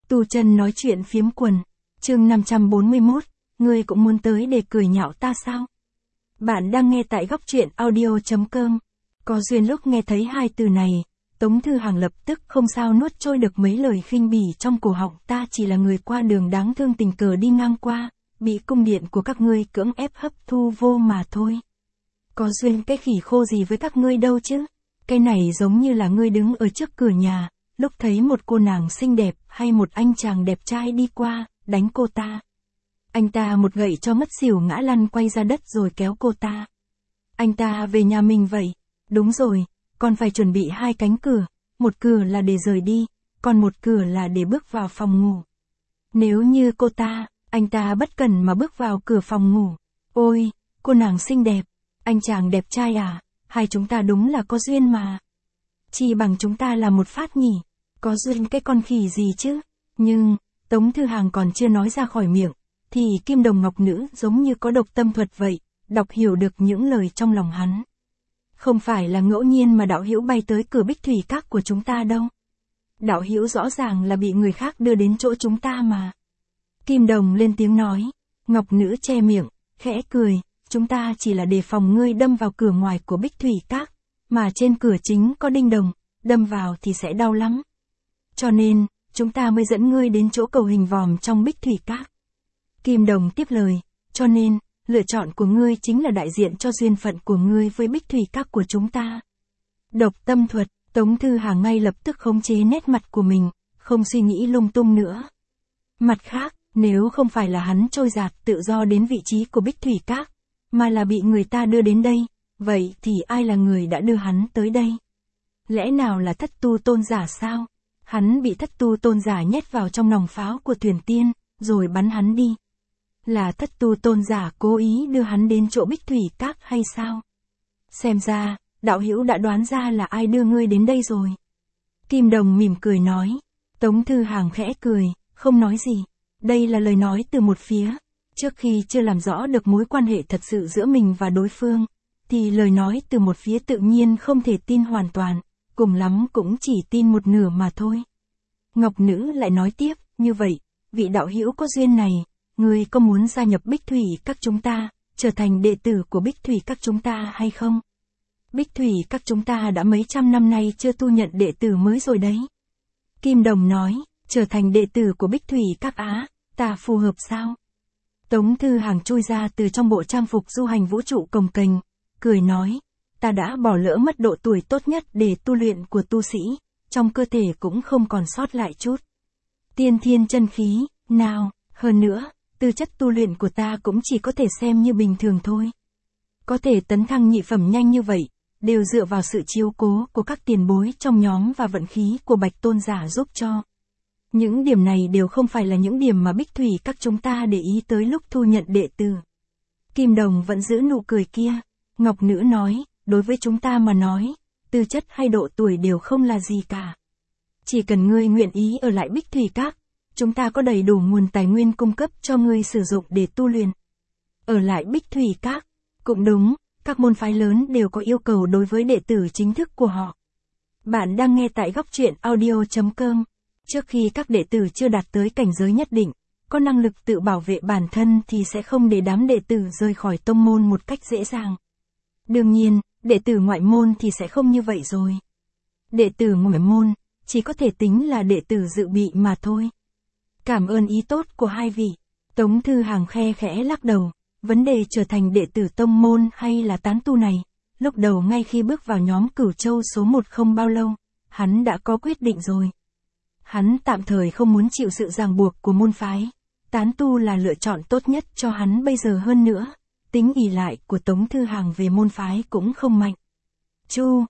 Tu Chân nói chuyện phiếm quần. Chương 541, ngươi cũng muốn tới để cười nhạo ta sao? Bạn đang nghe tại góc truyện audio.com. Có duyên lúc nghe thấy hai từ này, Tống Thư Hàng lập tức không sao nuốt trôi được mấy lời khinh bỉ trong cổ họng. Ta chỉ là người qua đường đáng thương tình cờ đi ngang qua, bị cung điện của các ngươi cưỡng ép hấp thu vô mà thôi. Có duyên cái khỉ khô gì với các ngươi đâu chứ? Cái này giống như là ngươi đứng ở trước cửa nhà, lúc thấy một cô nàng xinh đẹp hay một anh chàng đẹp trai đi qua, đánh cô ta. Anh ta một gậy cho ngất xỉu ngã lăn quay ra đất rồi kéo cô ta. Anh ta về nhà mình vậy. Đúng rồi, còn phải chuẩn bị hai cánh cửa, một cửa là để rời đi, còn một cửa là để bước vào phòng ngủ. Nếu như anh ta bất cẩn mà bước vào cửa phòng ngủ. Ôi, cô nàng xinh đẹp, anh chàng đẹp trai à, hai chúng ta đúng là có duyên mà. Chỉ bằng chúng ta là một phát nhỉ, có duyên cái con khỉ gì chứ. Nhưng, Tống Thư Hàng còn chưa nói ra khỏi miệng, thì Kim Đồng Ngọc Nữ giống như có độc tâm thuật vậy, đọc hiểu được những lời trong lòng hắn. Không phải là ngẫu nhiên mà đạo hữu bay tới cửa Bích Thủy Các của chúng ta đâu. Đạo hữu rõ ràng là bị người khác đưa đến chỗ chúng ta mà. Kim Đồng lên tiếng nói. Ngọc Nữ che miệng, khẽ cười, chúng ta chỉ là đề phòng ngươi đâm vào cửa ngoài của Bích Thủy Các, mà trên cửa chính có đinh đồng, đâm vào thì sẽ đau lắm. Cho nên, chúng ta mới dẫn ngươi đến chỗ cầu hình vòm trong Bích Thủy Các. Kim Đồng tiếp lời, cho nên, lựa chọn của ngươi chính là đại diện cho duyên phận của ngươi với Bích Thủy Các của chúng ta. Độc tâm thuật, Tống Thư Hàng ngay lập tức khống chế nét mặt của mình, không suy nghĩ lung tung nữa. Mặt khác, nếu không phải là hắn trôi dạt tự do đến vị trí của Bích Thủy Các, mà là bị người ta đưa đến đây, vậy thì ai là người đã đưa hắn tới đây? Lẽ nào là Thất Tu Tôn Giả sao? Hắn bị Thất Tu Tôn Giả nhét vào trong nòng pháo của Thuyền Tiên, rồi bắn hắn đi. Là Thất Tu Tôn Giả cố ý đưa hắn đến chỗ Bích Thủy Các hay sao? Xem ra, đạo hữu đã đoán ra là ai đưa ngươi đến đây rồi. Kim Đồng mỉm cười nói. Tống Thư Hàng khẽ cười, không nói gì. Đây là lời nói từ một phía. Trước khi chưa làm rõ được mối quan hệ thật sự giữa mình và đối phương, thì lời nói từ một phía tự nhiên không thể tin hoàn toàn, cùng lắm cũng chỉ tin một nửa mà thôi. Ngọc Nữ lại nói tiếp, như vậy, vị đạo hữu có duyên này, ngươi có muốn gia nhập Bích Thủy Các chúng ta, trở thành đệ tử của Bích Thủy Các chúng ta hay không? Bích Thủy Các chúng ta đã mấy trăm năm nay chưa tu nhận đệ tử mới rồi đấy. Kim Đồng nói, trở thành đệ tử của Bích Thủy Các á, ta phù hợp sao? Tống Thư Hàng chui ra từ trong bộ trang phục du hành vũ trụ cồng kềnh, cười nói, ta đã bỏ lỡ mất độ tuổi tốt nhất để tu luyện của tu sĩ, trong cơ thể cũng không còn sót lại chút tiên thiên chân khí, nào, hơn nữa, tư chất tu luyện của ta cũng chỉ có thể xem như bình thường thôi. Có thể tấn thăng nhị phẩm nhanh như vậy, đều dựa vào sự chiếu cố của các tiền bối trong nhóm và vận khí của Bạch Tôn Giả giúp cho. Những điểm này đều không phải là những điểm mà Bích Thủy Các chúng ta để ý tới lúc thu nhận đệ tử. Kim Đồng vẫn giữ nụ cười kia. Ngọc Nữ nói, đối với chúng ta mà nói, tư chất hay độ tuổi đều không là gì cả. Chỉ cần ngươi nguyện ý ở lại Bích Thủy Các, chúng ta có đầy đủ nguồn tài nguyên cung cấp cho ngươi sử dụng để tu luyện. Ở lại Bích Thủy Các, cũng đúng, các môn phái lớn đều có yêu cầu đối với đệ tử chính thức của họ. Bạn đang nghe tại góc truyện audio.com. Trước khi các đệ tử chưa đạt tới cảnh giới nhất định, có năng lực tự bảo vệ bản thân thì sẽ không để đám đệ tử rời khỏi tông môn một cách dễ dàng. Đương nhiên, đệ tử ngoại môn thì sẽ không như vậy rồi. Đệ tử ngoại môn, chỉ có thể tính là đệ tử dự bị mà thôi. Cảm ơn ý tốt của hai vị. Tống Thư Hàng khe khẽ lắc đầu, vấn đề trở thành đệ tử tông môn hay là tán tu này, lúc đầu ngay khi bước vào nhóm Cửu Châu số 1 không bao lâu, hắn đã có quyết định rồi. Hắn tạm thời không muốn chịu sự ràng buộc của môn phái, tán tu là lựa chọn tốt nhất cho hắn bây giờ hơn nữa, tính ỷ lại của Tống Thư Hàng về môn phái cũng không mạnh. Chu,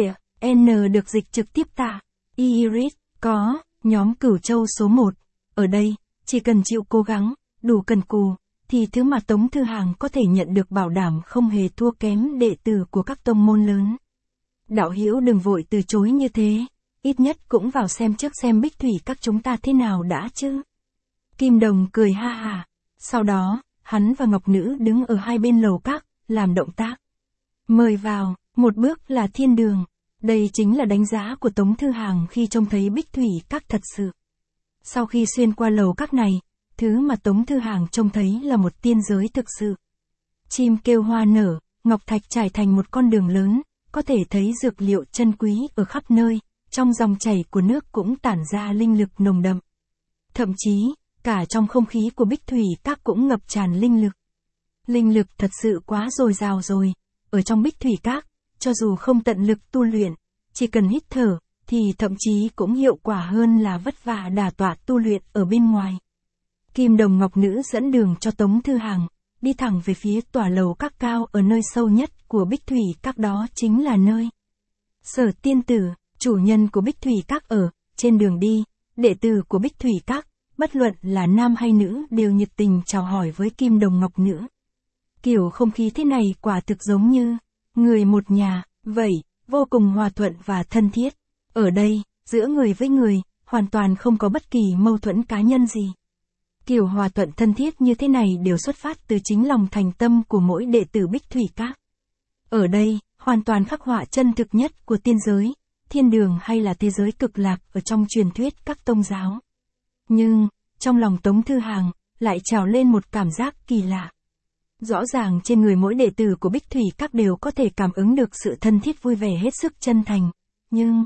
N được dịch trực tiếp tạ, Iris, có, nhóm Cửu Châu số 1, ở đây, chỉ cần chịu cố gắng, đủ cần cù, thì thứ mà Tống Thư Hàng có thể nhận được bảo đảm không hề thua kém đệ tử của các tông môn lớn. Đạo hữu đừng vội từ chối như thế. Ít nhất cũng vào xem trước xem Bích Thủy Các chúng ta thế nào đã chứ. Kim Đồng cười ha hà. Sau đó, hắn và Ngọc Nữ đứng ở hai bên lầu các, làm động tác. Mời vào, một bước là thiên đường. Đây chính là đánh giá của Tống Thư Hàng khi trông thấy Bích Thủy Các thật sự. Sau khi xuyên qua lầu các này, thứ mà Tống Thư Hàng trông thấy là một tiên giới thực sự. Chim kêu hoa nở, ngọc thạch trải thành một con đường lớn, có thể thấy dược liệu chân quý ở khắp nơi, trong dòng chảy của nước cũng tản ra linh lực nồng đậm. Thậm chí, cả trong không khí của Bích Thủy Các cũng ngập tràn linh lực. Linh lực thật sự quá dồi dào rồi, ở trong Bích Thủy Các, cho dù không tận lực tu luyện, chỉ cần hít thở, thì thậm chí cũng hiệu quả hơn là vất vả đả tọa tu luyện ở bên ngoài. Kim Đồng Ngọc Nữ dẫn đường cho Tống Thư Hàng, đi thẳng về phía tòa lầu các cao ở nơi sâu nhất của Bích Thủy Các, đó chính là nơi Sở Tiên Tử, chủ nhân của Bích Thủy Các ở. Trên đường đi, đệ tử của Bích Thủy Các, bất luận là nam hay nữ đều nhiệt tình chào hỏi với Kim Đồng Ngọc Nữ. Kiểu không khí thế này quả thực giống như người một nhà, vậy, vô cùng hòa thuận và thân thiết. Ở đây, giữa người với người, hoàn toàn không có bất kỳ mâu thuẫn cá nhân gì. Kiểu hòa thuận thân thiết như thế này đều xuất phát từ chính lòng thành tâm của mỗi đệ tử Bích Thủy Các. Ở đây, hoàn toàn khắc họa chân thực nhất của tiên giới, thiên đường hay là thế giới cực lạc ở trong truyền thuyết các tông giáo. Nhưng, trong lòng Tống Thư Hàng, lại trào lên một cảm giác kỳ lạ. Rõ ràng trên người mỗi đệ tử của Bích Thủy Các đều có thể cảm ứng được sự thân thiết vui vẻ hết sức chân thành. Nhưng,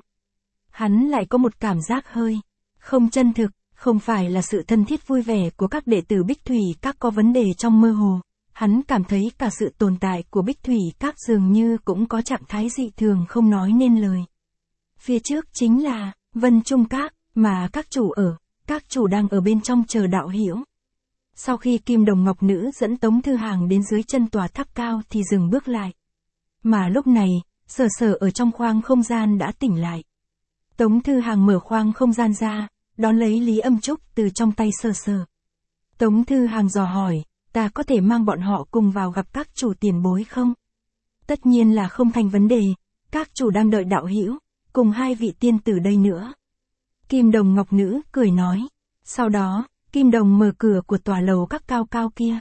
hắn lại có một cảm giác hơi không chân thực, không phải là sự thân thiết vui vẻ của các đệ tử Bích Thủy Các có vấn đề trong mơ hồ. Hắn cảm thấy cả sự tồn tại của Bích Thủy Các dường như cũng có trạng thái dị thường không nói nên lời. Phía trước chính là Vân Trung Các, mà các chủ ở, các chủ đang ở bên trong chờ đạo hiểu. Sau khi Kim Đồng Ngọc Nữ dẫn Tống Thư Hàng đến dưới chân tòa tháp cao thì dừng bước lại. Mà lúc này, Sở Sở ở trong khoang không gian đã tỉnh lại. Tống Thư Hàng mở khoang không gian ra, đón lấy Lý Âm Trúc từ trong tay Sở Sở. Tống Thư Hàng dò hỏi, ta có thể mang bọn họ cùng vào gặp các chủ tiền bối không? Tất nhiên là không thành vấn đề, các chủ đang đợi đạo hữu, cùng hai vị tiên tử đây nữa. Kim Đồng Ngọc Nữ cười nói. Sau đó, Kim Đồng mở cửa của tòa lầu các cao cao kia.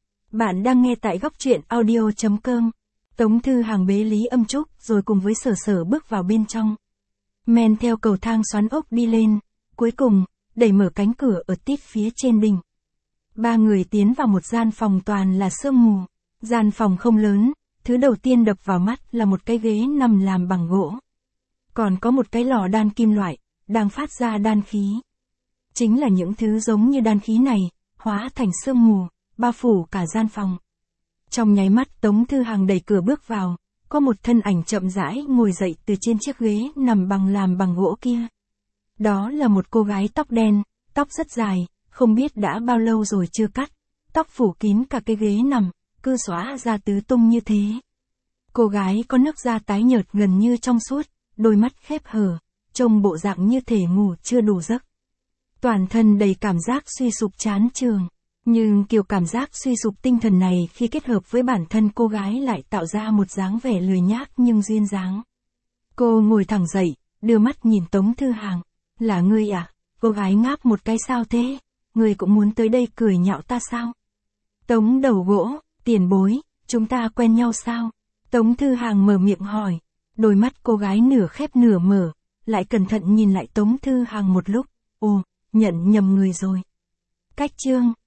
Bạn đang nghe tại góc truyện audio.com. Tống Thư Hàng bế Lý Âm Trúc rồi cùng với Sở Sở bước vào bên trong. Men theo cầu thang xoắn ốc đi lên, cuối cùng, đẩy mở cánh cửa ở tít phía trên đỉnh. Ba người tiến vào một gian phòng toàn là sương mù. Gian phòng không lớn, thứ đầu tiên đập vào mắt là một cái ghế nằm làm bằng gỗ. Còn có một cái lò đan kim loại, đang phát ra đan khí. Chính là những thứ giống như đan khí này, hóa thành sương mù, bao phủ cả gian phòng. Trong nháy mắt Tống Thư Hàng đẩy cửa bước vào, có một thân ảnh chậm rãi ngồi dậy từ trên chiếc ghế nằm làm bằng gỗ kia. Đó là một cô gái tóc đen, tóc rất dài, không biết đã bao lâu rồi chưa cắt, tóc phủ kín cả cái ghế nằm, cứ xõa ra tứ tung như thế. Cô gái có nước da tái nhợt gần như trong suốt, đôi mắt khép hờ, trông bộ dạng như thể ngủ chưa đủ giấc. Toàn thân đầy cảm giác suy sụp chán chường, nhưng kiểu cảm giác suy sụp tinh thần này khi kết hợp với bản thân cô gái lại tạo ra một dáng vẻ lười nhác nhưng duyên dáng. Cô ngồi thẳng dậy, đưa mắt nhìn Tống Thư Hàng. Là ngươi à? Cô gái ngáp một cái. Sao thế? Ngươi cũng muốn tới đây cười nhạo ta sao? Tống Đầu Gỗ, tiền bối, chúng ta quen nhau sao? Tống Thư Hàng mở miệng hỏi. Đôi mắt cô gái nửa khép nửa mở, lại cẩn thận nhìn lại Tống Thư Hàng một lúc. Ồ, nhận nhầm người rồi. Cách chương